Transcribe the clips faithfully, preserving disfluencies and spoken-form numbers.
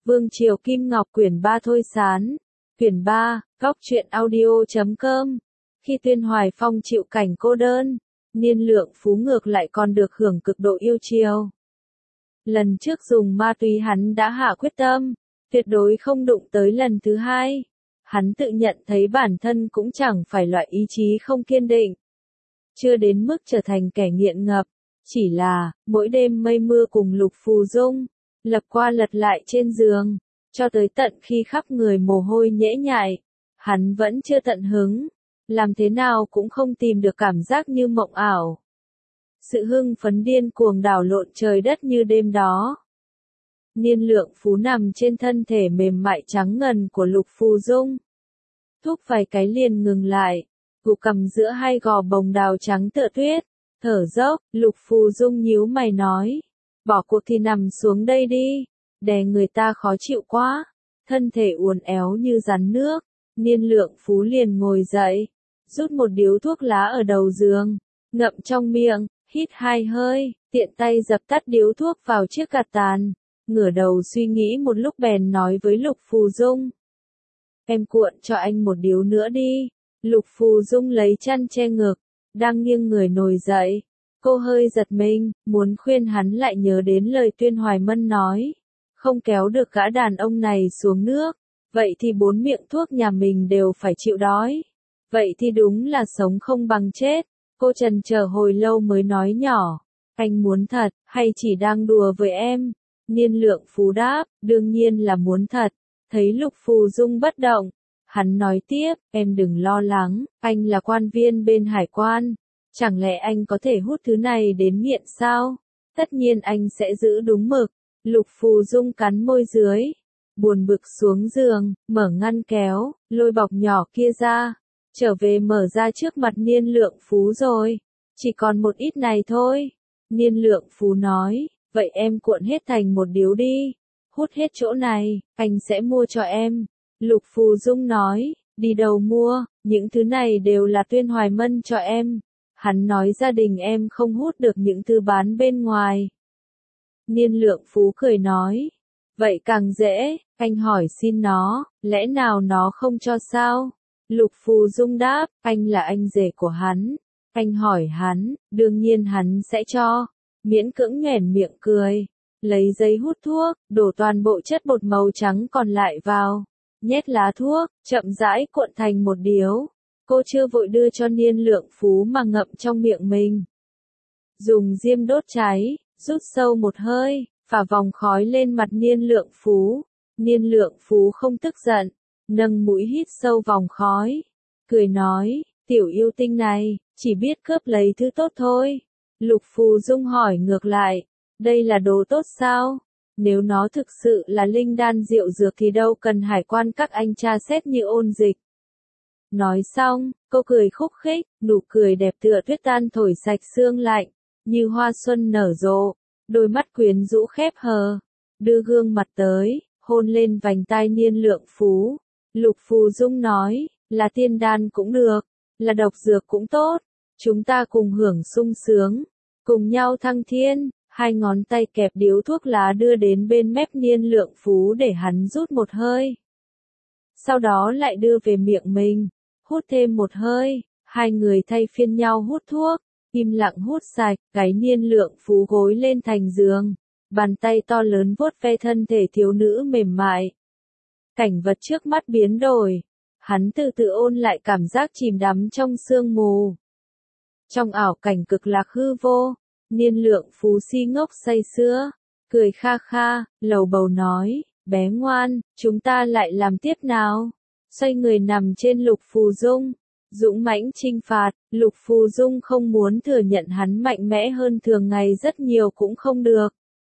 Vương Triều Kim Ngọc quyển ba Thôi Sán. Quyển ba, góc truyện audio chấm com. Khi Tuyên Hoài Phong chịu cảnh cô đơn, Niên Lượng Phú ngược lại còn được hưởng cực độ yêu chiều. Lần trước dùng ma túy hắn đã hạ quyết tâm, tuyệt đối không đụng tới lần thứ hai. Hắn tự nhận thấy bản thân cũng chẳng phải loại ý chí không kiên định. Chưa đến mức trở thành kẻ nghiện ngập, chỉ là, mỗi đêm mây mưa cùng Lục Phù Dung, lật qua lật lại trên giường, cho tới tận khi khắp người mồ hôi nhễ nhại, hắn vẫn chưa tận hứng, làm thế nào cũng không tìm được cảm giác như mộng ảo. Sự hưng phấn điên cuồng đảo lộn trời đất như đêm đó. Niên Lượng Phú nằm trên thân thể mềm mại trắng ngần của Lục Phù Dung. Thúc vài cái liền ngừng lại, gục cầm giữa hai gò bồng đào trắng tựa tuyết, thở dốc. Lục Phù Dung nhíu mày nói, bỏ cuộc thì nằm xuống đây đi, đè người ta khó chịu quá. Thân thể uốn éo như rắn nước, Niên Lượng Phú liền ngồi dậy, rút một điếu thuốc lá ở đầu giường, ngậm trong miệng, hít hai hơi, tiện tay dập tắt điếu thuốc vào chiếc gạt tàn, ngửa đầu suy nghĩ một lúc bèn nói với Lục Phù Dung. Em cuộn cho anh một điếu nữa đi. Lục Phù Dung lấy chăn che ngực, đang nghiêng người ngồi dậy. Cô hơi giật mình, muốn khuyên hắn lại nhớ đến lời Tuyên Hoài Mân nói. Không kéo được gã đàn ông này xuống nước, vậy thì bốn miệng thuốc nhà mình đều phải chịu đói. Vậy thì đúng là sống không bằng chết. Cô trần chờ hồi lâu mới nói nhỏ, anh muốn thật, hay chỉ đang đùa với em? Niên Lượng Phú đáp, đương nhiên là muốn thật. Thấy Lục Phù Dung bất động, hắn nói tiếp, em đừng lo lắng, anh là quan viên bên hải quan. Chẳng lẽ anh có thể hút thứ này đến nghiện sao? Tất nhiên anh sẽ giữ đúng mực. Lục Phù Dung cắn môi dưới, buồn bực xuống giường, mở ngăn kéo, lôi bọc nhỏ kia ra, trở về mở ra trước mặt Niên Lượng Phú rồi. Chỉ còn một ít này thôi. Niên Lượng Phú nói, vậy em cuộn hết thành một điếu đi. Hút hết chỗ này, anh sẽ mua cho em. Lục Phù Dung nói, đi đâu mua, những thứ này đều là Tuyên Hoài Mân cho em. Hắn nói gia đình em không hút được những thứ bán bên ngoài. Niên Lượng Phú cười nói, vậy càng dễ, anh hỏi xin nó, lẽ nào nó không cho sao? Lục Phù Dung đáp, anh là anh rể của hắn. Anh hỏi hắn, đương nhiên hắn sẽ cho. Miễn cưỡng nhoẻn miệng cười. Lấy giấy hút thuốc, đổ toàn bộ chất bột màu trắng còn lại vào. Nhét lá thuốc, chậm rãi cuộn thành một điếu. Cô chưa vội đưa cho Niên Lượng Phú mà ngậm trong miệng mình. Dùng diêm đốt cháy, rút sâu một hơi, phả vòng khói lên mặt Niên Lượng Phú. Niên Lượng Phú không tức giận, nâng mũi hít sâu vòng khói. Cười nói, tiểu yêu tinh này, chỉ biết cướp lấy thứ tốt thôi. Lục Phù Dung hỏi ngược lại, đây là đồ tốt sao? Nếu nó thực sự là linh đan diệu dược thì đâu cần hải quan các anh tra xét như ôn dịch. Nói xong, cô cười khúc khích, nụ cười đẹp tựa tuyết tan thổi sạch sương lạnh, như hoa xuân nở rộ, đôi mắt quyến rũ khép hờ, đưa gương mặt tới, hôn lên vành tai Niên Lượng Phú. Lục Phù Dung nói, là tiên đan cũng được, là độc dược cũng tốt, chúng ta cùng hưởng sung sướng, cùng nhau thăng thiên. Hai ngón tay kẹp điếu thuốc lá đưa đến bên mép Niên Lượng Phú để hắn rút một hơi. Sau đó lại đưa về miệng mình, hút thêm một hơi, hai người thay phiên nhau hút thuốc, im lặng hút sạch, cái Niên Lượng Phú gối lên thành giường, bàn tay to lớn vuốt ve thân thể thiếu nữ mềm mại. Cảnh vật trước mắt biến đổi, hắn từ từ ôn lại cảm giác chìm đắm trong sương mù. Trong ảo cảnh cực lạc hư vô, Niên Lượng Phú si ngốc say sưa, cười kha kha, lầu bầu nói, bé ngoan, chúng ta lại làm tiếp nào. Xoay người nằm trên Lục Phù Dung, dũng mãnh chinh phạt. Lục Phù Dung không muốn thừa nhận hắn mạnh mẽ hơn thường ngày rất nhiều cũng không được.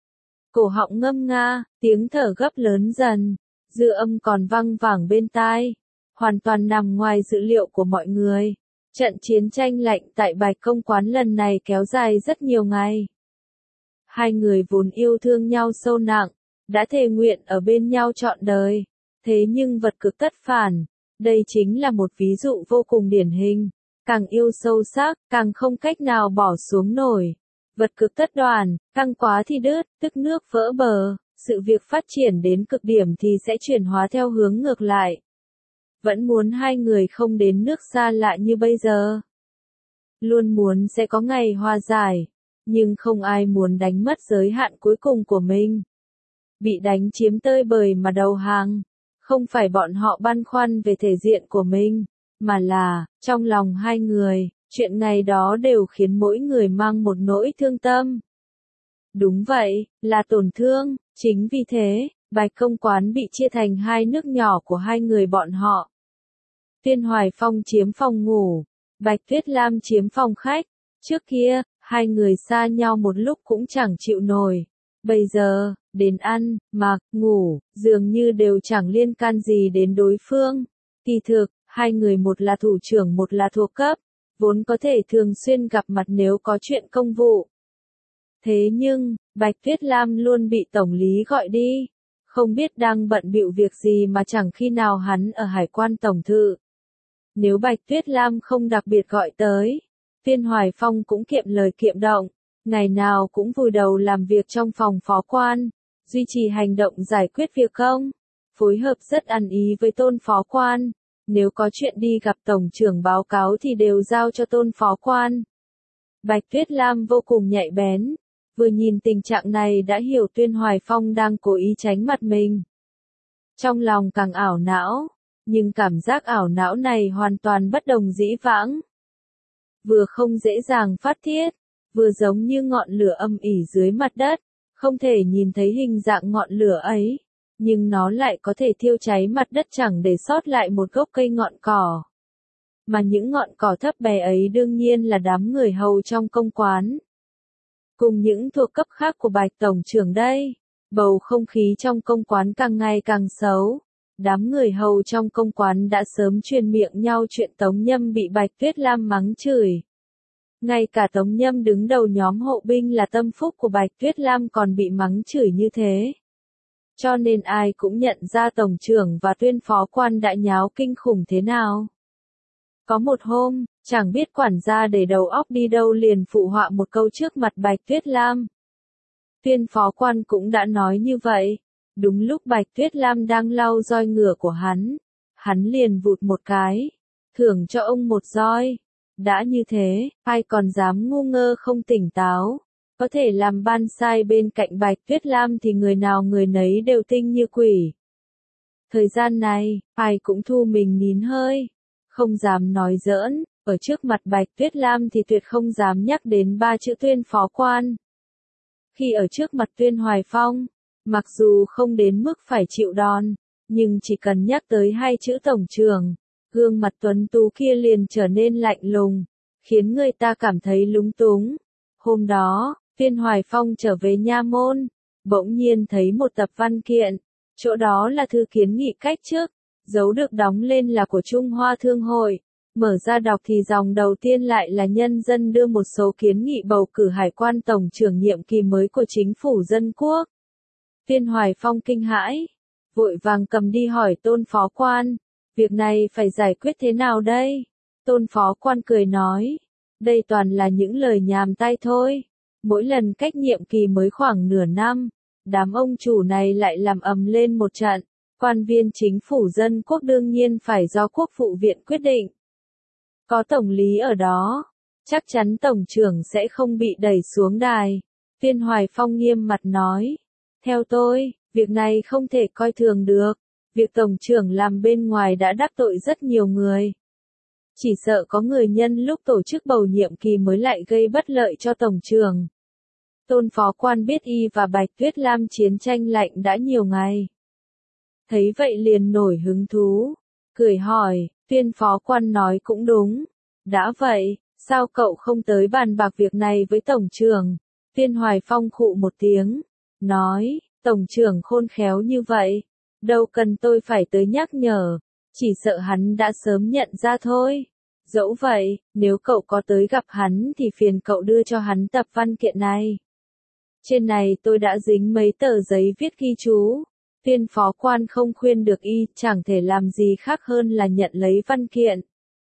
Cổ họng ngâm nga, tiếng thở gấp lớn dần, dư âm còn văng vẳng bên tai, hoàn toàn nằm ngoài dự liệu của mọi người. Trận chiến tranh lạnh tại Bạch Công Quán lần này kéo dài rất nhiều ngày. Hai người vốn yêu thương nhau sâu nặng, đã thề nguyện ở bên nhau trọn đời. Thế nhưng vật cực tất phản, đây chính là một ví dụ vô cùng điển hình. Càng yêu sâu sắc, càng không cách nào bỏ xuống nổi. Vật cực tất đoàn, căng quá thì đứt, tức nước vỡ bờ. sự việc phát triển đến cực điểm thì sẽ chuyển hóa theo hướng ngược lại. Vẫn muốn hai người không đến nước xa lạ như bây giờ. Luôn muốn sẽ có ngày hòa giải, nhưng không ai muốn đánh mất giới hạn cuối cùng của mình. Bị đánh chiếm tơi bời mà đầu hàng, không phải bọn họ băn khoăn về thể diện của mình, mà là, trong lòng hai người, chuyện ngày đó đều khiến mỗi người mang một nỗi thương tâm. Đúng vậy, là tổn thương, chính vì thế, Bạch Công Quán bị chia thành hai nước nhỏ của hai người bọn họ. Tiên Hoài Phong chiếm phòng ngủ, Bạch Tuyết Lam chiếm phòng khách. Trước kia, hai người xa nhau một lúc cũng chẳng chịu nổi. Bây giờ, đến ăn, mặc, ngủ, dường như đều chẳng liên can gì đến đối phương. Kỳ thực, hai người một là thủ trưởng một là thuộc cấp, vốn có thể thường xuyên gặp mặt nếu có chuyện công vụ. Thế nhưng, Bạch Tuyết Lam luôn bị tổng lý gọi đi, không biết đang bận bịu việc gì mà chẳng khi nào hắn ở hải quan tổng thự. Nếu Bạch Tuyết Lam không đặc biệt gọi tới, Tiên Hoài Phong cũng kiệm lời kiệm động, ngày nào cũng vùi đầu làm việc trong phòng phó quan, duy trì hành động giải quyết việc công, phối hợp rất ăn ý với tôn phó quan, nếu có chuyện đi gặp tổng trưởng báo cáo thì đều giao cho tôn phó quan. Bạch Tuyết Lam vô cùng nhạy bén, vừa nhìn tình trạng này đã hiểu Tuyên Hoài Phong đang cố ý tránh mặt mình. Trong lòng càng ảo não, nhưng cảm giác ảo não này hoàn toàn bất đồng dĩ vãng. Vừa không dễ dàng phát tiết, vừa giống như ngọn lửa âm ỉ dưới mặt đất, không thể nhìn thấy hình dạng ngọn lửa ấy, nhưng nó lại có thể thiêu cháy mặt đất chẳng để sót lại một gốc cây ngọn cỏ. Mà những ngọn cỏ thấp bé ấy đương nhiên là đám người hầu trong công quán. Cùng những thuộc cấp khác của Bạch Tổng trưởng đây, bầu không khí trong công quán càng ngày càng xấu. Đám người hầu trong công quán đã sớm truyền miệng nhau chuyện Tống Nhâm bị Bạch Tuyết Lam mắng chửi. Ngay cả Tống Nhâm đứng đầu nhóm hộ binh là tâm phúc của Bạch Tuyết Lam còn bị mắng chửi như thế. Cho nên ai cũng nhận ra Tổng trưởng và Tuyên phó quan đã nháo kinh khủng thế nào. Có một hôm, chẳng biết quản gia để đầu óc đi đâu liền phụ họa một câu trước mặt Bạch Tuyết Lam. Tuyên phó quan cũng đã nói như vậy. Đúng lúc Bạch Tuyết Lam đang lau roi ngựa của hắn, hắn liền vụt một cái, thưởng cho ông một roi. Đã như thế, ai còn dám ngu ngơ không tỉnh táo, có thể làm ban sai bên cạnh Bạch Tuyết Lam thì người nào người nấy đều tinh như quỷ. Thời gian này, ai cũng thu mình nín hơi, không dám nói giỡn, ở trước mặt Bạch Tuyết Lam thì tuyệt không dám nhắc đến ba chữ Tuyên phó quan. Khi ở trước mặt Tuyên Hoài Phong, mặc dù không đến mức phải chịu đòn, nhưng chỉ cần nhắc tới hai chữ tổng trưởng, gương mặt tuấn tú kia liền trở nên lạnh lùng, khiến người ta cảm thấy lúng túng. Hôm đó, Tuyên Hoài Phong trở về nha môn, bỗng nhiên thấy một tập văn kiện, chỗ đó là thư kiến nghị cách chức, dấu được đóng lên là của Trung Hoa Thương hội. Mở ra đọc thì dòng đầu tiên lại là nhân dân đưa một số kiến nghị bầu cử hải quan tổng trưởng nhiệm kỳ mới của chính phủ dân quốc. Tuyên Hoài Phong kinh hãi, vội vàng cầm đi hỏi tôn phó quan, việc này phải giải quyết thế nào đây? Tôn phó quan cười nói, đây toàn là những lời nhàm tay thôi, mỗi lần cách nhiệm kỳ mới khoảng nửa năm, đám ông chủ này lại làm ầm lên một trận, quan viên chính phủ dân quốc đương nhiên phải do quốc vụ viện quyết định. Có tổng lý ở đó, chắc chắn tổng trưởng sẽ không bị đẩy xuống đài. Tuyên Hoài Phong nghiêm mặt nói, theo tôi, việc này không thể coi thường được, việc tổng trưởng làm bên ngoài đã đắc tội rất nhiều người. Chỉ sợ có người nhân lúc tổ chức bầu nhiệm kỳ mới lại gây bất lợi cho tổng trưởng. Tôn phó quan biết y và Bạch Tuyết Lam chiến tranh lạnh đã nhiều ngày. Thấy vậy liền nổi hứng thú, cười hỏi, Tuyên phó quan nói cũng đúng. Đã vậy, sao cậu không tới bàn bạc việc này với tổng trưởng? Tuyên Hoài Phong khụ một tiếng, nói, tổng trưởng khôn khéo như vậy, đâu cần tôi phải tới nhắc nhở, chỉ sợ hắn đã sớm nhận ra thôi. Dẫu vậy, nếu cậu có tới gặp hắn thì phiền cậu đưa cho hắn tập văn kiện này. Trên này tôi đã dính mấy tờ giấy viết ghi chú. Tuyên phó quan không khuyên được y, chẳng thể làm gì khác hơn là nhận lấy văn kiện.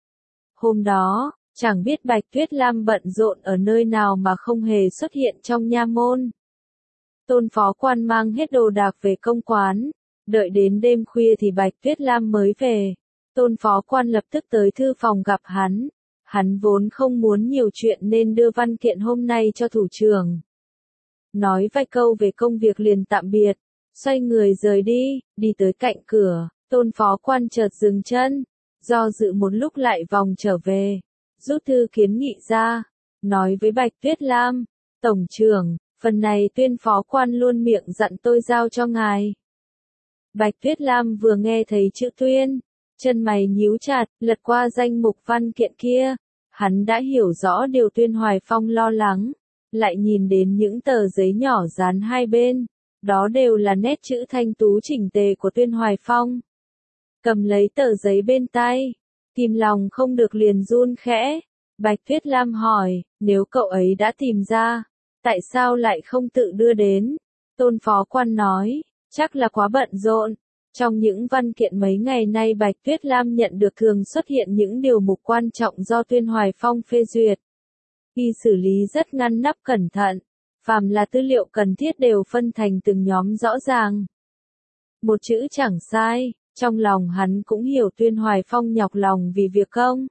Hôm đó, chẳng biết Bạch Tuyết Lam bận rộn ở nơi nào mà không hề xuất hiện trong nha môn. Tôn phó quan mang hết đồ đạc về công quán. Đợi đến đêm khuya thì Bạch Tuyết Lam mới về. Tôn phó quan lập tức tới thư phòng gặp hắn. Hắn vốn không muốn nhiều chuyện nên đưa văn kiện hôm nay cho thủ trưởng. Nói vài câu về công việc liền tạm biệt. Xoay người rời đi, đi tới cạnh cửa. Tôn phó quan chợt dừng chân. Do dự một lúc lại vòng trở về. Rút thư kiến nghị ra. Nói với Bạch Tuyết Lam. Tổng trưởng, phần này Tuyên phó quan luôn miệng dặn tôi giao cho ngài. Bạch Tuyết Lam vừa nghe thấy chữ Tuyên. Chân mày nhíu chặt, lật qua danh mục văn kiện kia. Hắn đã hiểu rõ điều Tuyên Hoài Phong lo lắng. Lại nhìn đến những tờ giấy nhỏ dán hai bên. Đó đều là nét chữ thanh tú chỉnh tề của Tuyên Hoài Phong. Cầm lấy tờ giấy bên tay. Kìm lòng không được liền run khẽ. Bạch Tuyết Lam hỏi, nếu cậu ấy đã tìm ra, tại sao lại không tự đưa đến? Tôn phó quan nói, chắc là quá bận rộn. Trong những văn kiện mấy ngày nay Bạch Tuyết Lam nhận được thường xuất hiện những điều mục quan trọng do Tuyên Hoài Phong phê duyệt. Khi xử lý rất ngăn nắp cẩn thận, phàm là tư liệu cần thiết đều phân thành từng nhóm rõ ràng. Một chữ chẳng sai, trong lòng hắn cũng hiểu Tuyên Hoài Phong nhọc lòng vì việc công.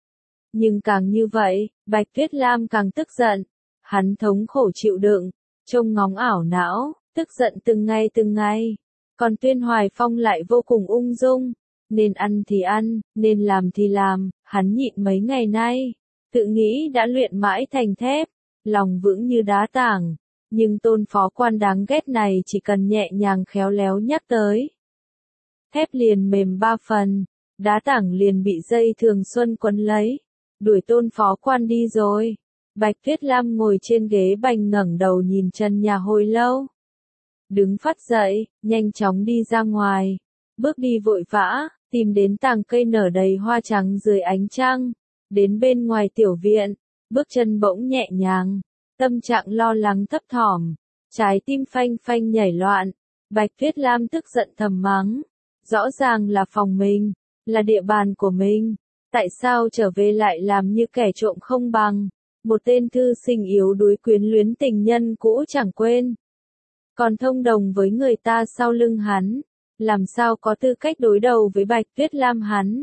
Nhưng càng như vậy, Bạch Tuyết Lam càng tức giận. Hắn thống khổ chịu đựng, trông ngóng ảo não, tức giận từng ngày từng ngày. Còn Tuyên Hoài Phong lại vô cùng ung dung. Nên ăn thì ăn, nên làm thì làm, hắn nhịn mấy ngày nay. Tự nghĩ đã luyện mãi thành thép, lòng vững như đá tảng. Nhưng tôn phó quan đáng ghét này chỉ cần nhẹ nhàng khéo léo nhắc tới. Thép liền mềm ba phần, đá tảng liền bị dây thường xuân quấn lấy. Đuổi tôn phó quan đi rồi. Bạch Tuyết Lam ngồi trên ghế bành ngẩng đầu nhìn trần nhà hồi lâu. Đứng phát dậy, nhanh chóng đi ra ngoài. Bước đi vội vã, tìm đến tàng cây nở đầy hoa trắng dưới ánh trăng. Đến bên ngoài tiểu viện, bước chân bỗng nhẹ nhàng. Tâm trạng lo lắng thấp thỏm. Trái tim phanh phanh nhảy loạn. Bạch Tuyết Lam tức giận thầm mắng. Rõ ràng là phòng mình, là địa bàn của mình. Tại sao trở về lại làm như kẻ trộm không bằng? Một tên thư sinh yếu đuối quyến luyến tình nhân cũ chẳng quên. Còn thông đồng với người ta sau lưng hắn. Làm sao có tư cách đối đầu với Bạch Tuyết Lam hắn?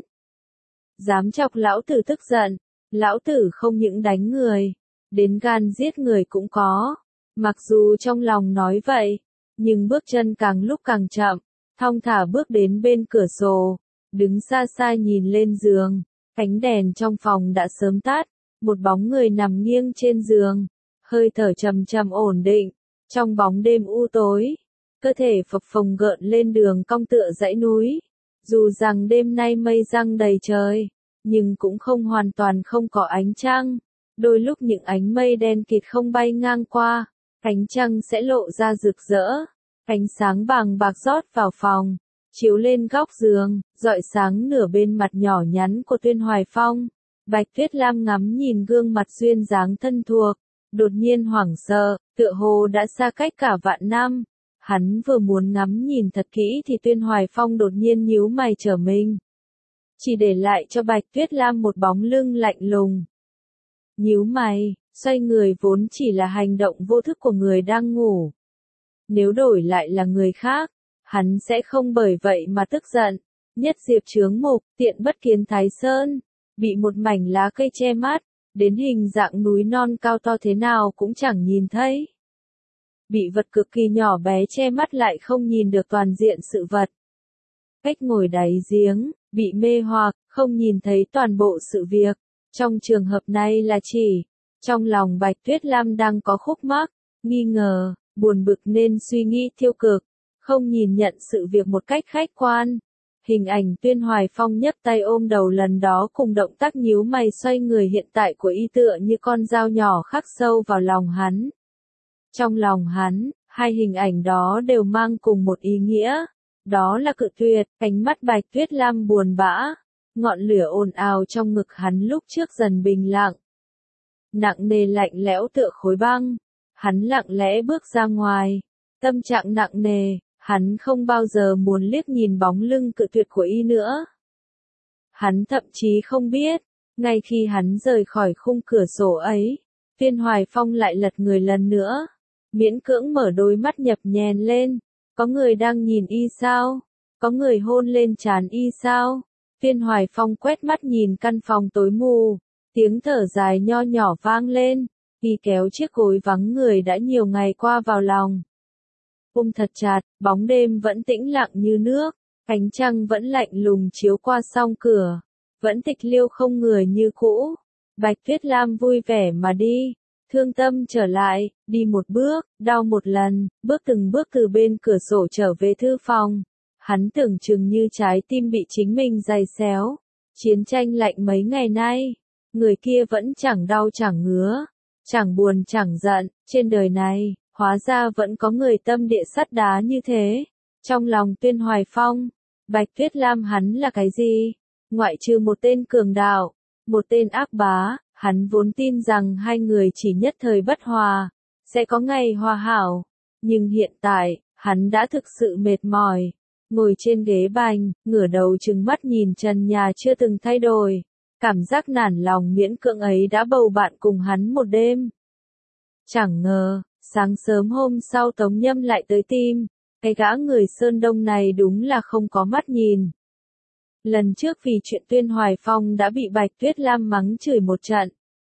Dám chọc lão tử tức giận. Lão tử không những đánh người. Đến gan giết người cũng có. Mặc dù trong lòng nói vậy. Nhưng bước chân càng lúc càng chậm. Thong thả bước đến bên cửa sổ. Đứng xa xa nhìn lên giường. Ánh đèn trong phòng đã sớm tắt. Một bóng người nằm nghiêng trên giường. Hơi thở trầm trầm ổn định. Trong bóng đêm u tối. Cơ thể phập phồng gợn lên đường cong tựa dãy núi. Dù rằng đêm nay mây giăng đầy trời. Nhưng cũng không hoàn toàn không có ánh trăng. Đôi lúc những ánh mây đen kịt không bay ngang qua. Ánh trăng sẽ lộ ra rực rỡ. Ánh sáng vàng bạc rót vào phòng. Chiếu lên góc giường, rọi sáng nửa bên mặt nhỏ nhắn của Tuyên Hoài Phong. Bạch Tuyết Lam ngắm nhìn gương mặt duyên dáng thân thuộc, đột nhiên hoảng sợ, tựa hồ đã xa cách cả vạn năm. Hắn vừa muốn ngắm nhìn thật kỹ thì Tuyên Hoài Phong đột nhiên nhíu mày trở mình. Chỉ để lại cho Bạch Tuyết Lam một bóng lưng lạnh lùng. Nhíu mày, xoay người vốn chỉ là hành động vô thức của người đang ngủ. Nếu đổi lại là người khác, hắn sẽ không bởi vậy mà tức giận. Nhất diệp chướng mục, tiện bất kiến Thái Sơn. Bị một mảnh lá cây che mắt, đến hình dạng núi non cao to thế nào cũng chẳng nhìn thấy. Bị vật cực kỳ nhỏ bé che mắt lại không nhìn được toàn diện sự vật. Cách ngồi đáy giếng, bị mê hoặc, không nhìn thấy toàn bộ sự việc. Trong trường hợp này là chỉ, trong lòng Bạch Tuyết Lam đang có khúc mắc, nghi ngờ, buồn bực nên suy nghĩ tiêu cực, không nhìn nhận sự việc một cách khách quan. Hình ảnh Tuyên Hoài Phong nhấc tay ôm đầu lần đó cùng động tác nhíu mày xoay người hiện tại của y tựa như con dao nhỏ khắc sâu vào lòng hắn. Trong lòng hắn, hai hình ảnh đó đều mang cùng một ý nghĩa. Đó là cự tuyệt, ánh mắt Bạch Tuyết Lam buồn bã. Ngọn lửa ồn ào trong ngực hắn lúc trước dần bình lặng. Nặng nề lạnh lẽo tựa khối băng. Hắn lặng lẽ bước ra ngoài. Tâm trạng nặng nề, hắn không bao giờ muốn liếc nhìn bóng lưng cự tuyệt của y nữa. Hắn thậm chí không biết, ngay khi hắn rời khỏi khung cửa sổ ấy, Tuyên Hoài Phong lại lật người lần nữa. miễn cưỡng mở đôi mắt nhập nhèn lên. Có người đang nhìn y sao? Có người hôn lên trán y sao? Viên Hoài Phong quét mắt nhìn căn phòng tối mù, tiếng thở dài nho nhỏ vang lên, y kéo chiếc gối vắng người đã nhiều ngày qua vào lòng. Ôm thật chặt, bóng đêm vẫn tĩnh lặng như nước, ánh trăng vẫn lạnh lùng chiếu qua song cửa, vẫn tịch liêu không người như cũ. Bạch Tuyết Lam vui vẻ mà đi, thương tâm trở lại, đi một bước, đau một lần, bước từng bước từ bên cửa sổ trở về thư phòng. Hắn tưởng chừng như trái tim bị chính mình giày xéo. Chiến tranh lạnh mấy ngày nay, người kia vẫn chẳng đau chẳng ngứa, chẳng buồn chẳng giận, trên đời này, hóa ra vẫn có người tâm địa sắt đá như thế. Trong lòng Tuyên Hoài Phong, Bạch Tuyết Lam hắn là cái gì? Ngoại trừ một tên cường đạo, một tên ác bá, hắn vốn tin rằng hai người chỉ nhất thời bất hòa, sẽ có ngày hòa hảo. Nhưng hiện tại, hắn đã thực sự mệt mỏi. Ngồi trên ghế bành, ngửa đầu trừng mắt nhìn trần nhà chưa từng thay đổi. Cảm giác nản lòng miễn cưỡng ấy đã bầu bạn cùng hắn một đêm. Chẳng ngờ, sáng sớm hôm sau Tống Nhâm lại tới tìm. Cái gã người Sơn Đông này đúng là không có mắt nhìn. Lần trước vì chuyện Tuyên Hoài Phong đã bị Bạch Tuyết Lam mắng chửi một trận.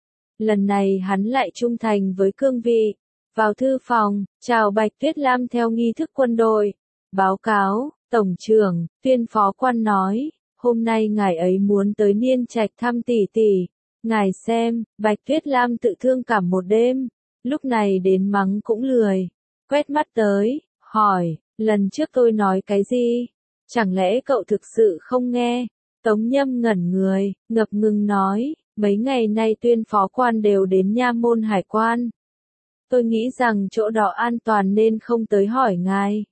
Lần này hắn lại trung thành với cương vị. Vào thư phòng, chào Bạch Tuyết Lam theo nghi thức quân đội. Báo cáo, Tổng trưởng, Tuyên phó quan nói, hôm nay ngài ấy muốn tới Niên Trạch thăm tỷ tỷ. Ngài xem, Bạch Tuyết Lam tự thương cả một đêm, lúc này đến mắng cũng lười. Quét mắt tới, hỏi, lần trước tôi nói cái gì? Chẳng lẽ cậu thực sự không nghe? Tống Nhâm ngẩn người, ngập ngừng nói, mấy ngày nay Tuyên phó quan đều đến nha môn hải quan. Tôi nghĩ rằng chỗ đó an toàn nên không tới hỏi ngài.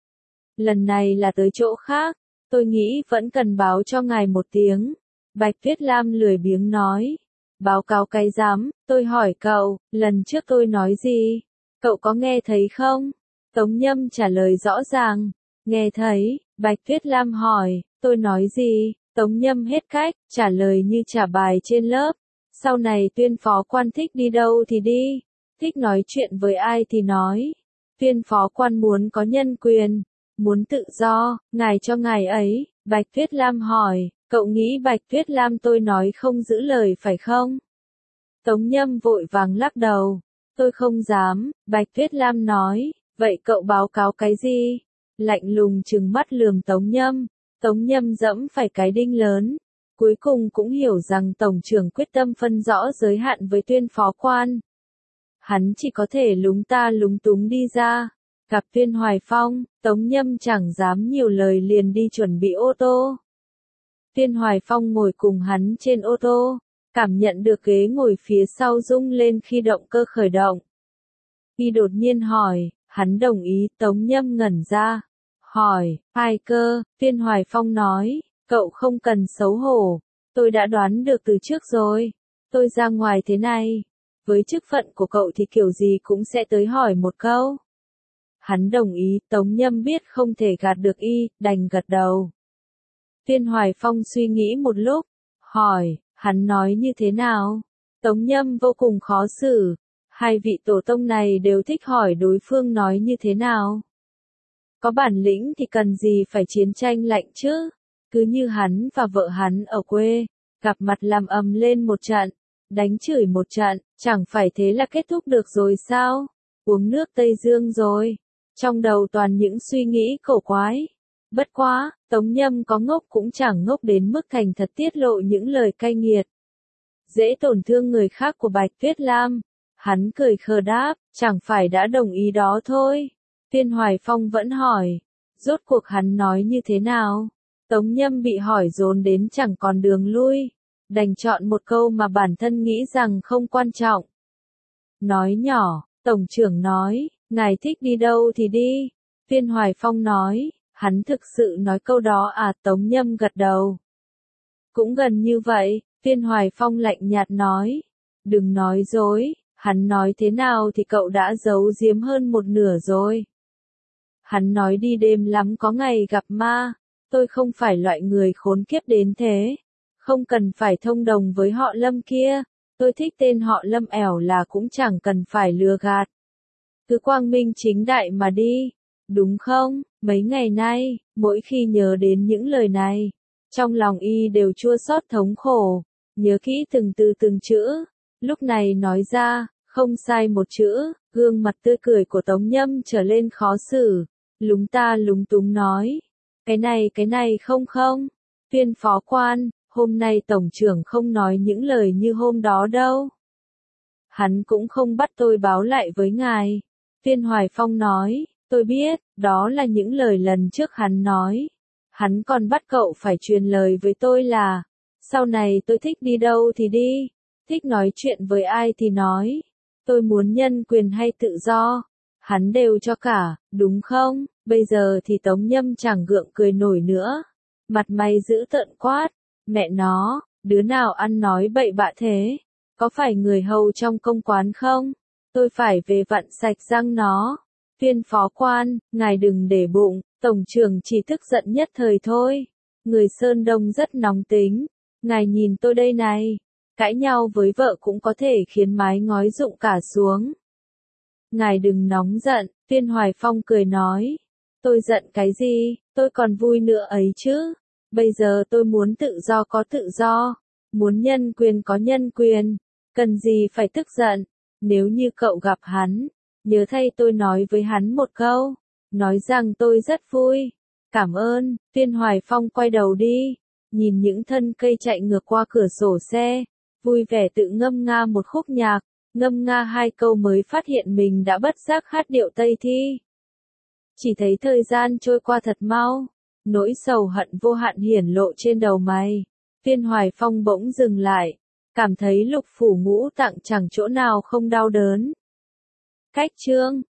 Lần này là tới chỗ khác, tôi nghĩ vẫn cần báo cho ngài một tiếng. Bạch Tuyết Lam lười biếng nói, báo cáo cái rắm, tôi hỏi cậu, lần trước tôi nói gì? Cậu có nghe thấy không? Tống Nhâm trả lời rõ ràng, nghe thấy. Bạch Tuyết Lam hỏi, tôi nói gì? Tống Nhâm hết cách, trả lời như trả bài trên lớp. Sau này Tuyên phó quan thích đi đâu thì đi, thích nói chuyện với ai thì nói. Tuyên phó quan muốn có nhân quyền, muốn tự do, ngài cho ngài ấy. Bạch Tuyết Lam hỏi, cậu nghĩ Bạch Tuyết Lam tôi nói không giữ lời phải không? Tống Nhâm vội vàng lắc đầu, tôi không dám. Bạch Tuyết Lam nói, vậy cậu báo cáo cái gì? Lạnh lùng trừng mắt lườm Tống Nhâm. Tống Nhâm dẫm phải cái đinh lớn. Cuối cùng cũng hiểu rằng Tổng trưởng quyết tâm phân rõ giới hạn với Tuyên phó quan. Hắn chỉ có thể lúng ta lúng túng đi ra. Gặp Tuyên Hoài Phong, Tống Nhâm chẳng dám nhiều lời liền đi chuẩn bị ô tô. Tuyên Hoài Phong ngồi cùng hắn trên ô tô, cảm nhận được ghế ngồi phía sau rung lên khi động cơ khởi động. Y đột nhiên hỏi, hắn đồng ý. Tống Nhâm ngẩn ra, hỏi, ai cơ? Tuyên Hoài Phong nói, cậu không cần xấu hổ, tôi đã đoán được từ trước rồi. Tôi ra ngoài thế này, với chức phận của cậu thì kiểu gì cũng sẽ tới hỏi một câu. Hắn đồng ý. Tống Nhâm biết không thể gạt được y, đành gật đầu. Tuyên Hoài Phong suy nghĩ một lúc, hỏi, hắn nói như thế nào? Tống Nhâm vô cùng khó xử. Hai vị tổ tông này đều thích hỏi đối phương nói như thế nào. Có bản lĩnh thì cần gì phải chiến tranh lạnh chứ? Cứ như hắn và vợ hắn ở quê, gặp mặt làm ầm lên một trận, đánh chửi một trận, chẳng phải thế là kết thúc được rồi sao? Uống nước Tây Dương rồi. Trong đầu toàn những suy nghĩ cổ quái. Bất quá, Tống Nhâm có ngốc cũng chẳng ngốc đến mức thành thật tiết lộ những lời cay nghiệt, dễ tổn thương người khác của Bạch Tuyết Lam. Hắn cười khờ đáp, chẳng phải đã đồng ý đó thôi. Tuyên Hoài Phong vẫn hỏi, rốt cuộc hắn nói như thế nào? Tống Nhâm bị hỏi dồn đến chẳng còn đường lui, đành chọn một câu mà bản thân nghĩ rằng không quan trọng. Nói nhỏ, Tổng trưởng nói, ngài thích đi đâu thì đi. Tuyên Hoài Phong nói, hắn thực sự nói câu đó à? Tống Nhâm gật đầu. Cũng gần như vậy. Tuyên Hoài Phong lạnh nhạt nói, đừng nói dối, hắn nói thế nào thì cậu đã giấu giếm hơn một nửa rồi. Hắn nói đi đêm lắm có ngày gặp ma, tôi không phải loại người khốn kiếp đến thế. Không cần phải thông đồng với họ Lâm kia, tôi thích tên họ Lâm ẻo là cũng chẳng cần phải lừa gạt. Cứ quang minh chính đại mà đi, đúng không? Mấy ngày nay, mỗi khi nhớ đến những lời này, trong lòng y đều chua xót thống khổ, nhớ kỹ từng từ từng chữ, lúc này nói ra, không sai một chữ, gương mặt tươi cười của Tống Nhâm trở lên khó xử, lúng ta lúng túng nói, cái này cái này không không, Viên phó quan, hôm nay tổng trưởng không nói những lời như hôm đó đâu. Hắn cũng không bắt tôi báo lại với ngài. Viên Hoài Phong nói, tôi biết, đó là những lời lần trước hắn nói. Hắn còn bắt cậu phải truyền lời với tôi là, sau này tôi thích đi đâu thì đi, thích nói chuyện với ai thì nói. Tôi muốn nhân quyền hay tự do, hắn đều cho cả, đúng không? Bây giờ thì Tống Nhâm chẳng gượng cười nổi nữa. Mặt mày dữ tợn quát, mẹ nó, đứa nào ăn nói bậy bạ thế? Có phải người hầu trong công quán không? Tôi phải về vặn sạch răng nó. Viên phó quan, ngài đừng để bụng, tổng trưởng chỉ tức giận nhất thời thôi. Người Sơn Đông rất nóng tính. Ngài nhìn tôi đây này, cãi nhau với vợ cũng có thể khiến mái ngói rụng cả xuống. Ngài đừng nóng giận, Viên Hoài Phong cười nói. Tôi giận cái gì, tôi còn vui nữa ấy chứ. Bây giờ tôi muốn tự do có tự do, muốn nhân quyền có nhân quyền, cần gì phải tức giận. Nếu như cậu gặp hắn, nhớ thay tôi nói với hắn một câu, nói rằng tôi rất vui. Cảm ơn. Viên Hoài Phong quay đầu đi, nhìn những thân cây chạy ngược qua cửa sổ xe, vui vẻ tự ngâm nga một khúc nhạc, ngâm nga hai câu mới phát hiện mình đã bất giác hát điệu Tây Thi. Chỉ thấy thời gian trôi qua thật mau, nỗi sầu hận vô hạn hiển lộ trên đầu mày. Viên Hoài Phong bỗng dừng lại, cảm thấy lục phủ ngũ tạng chẳng chỗ nào không đau đớn. Cách chương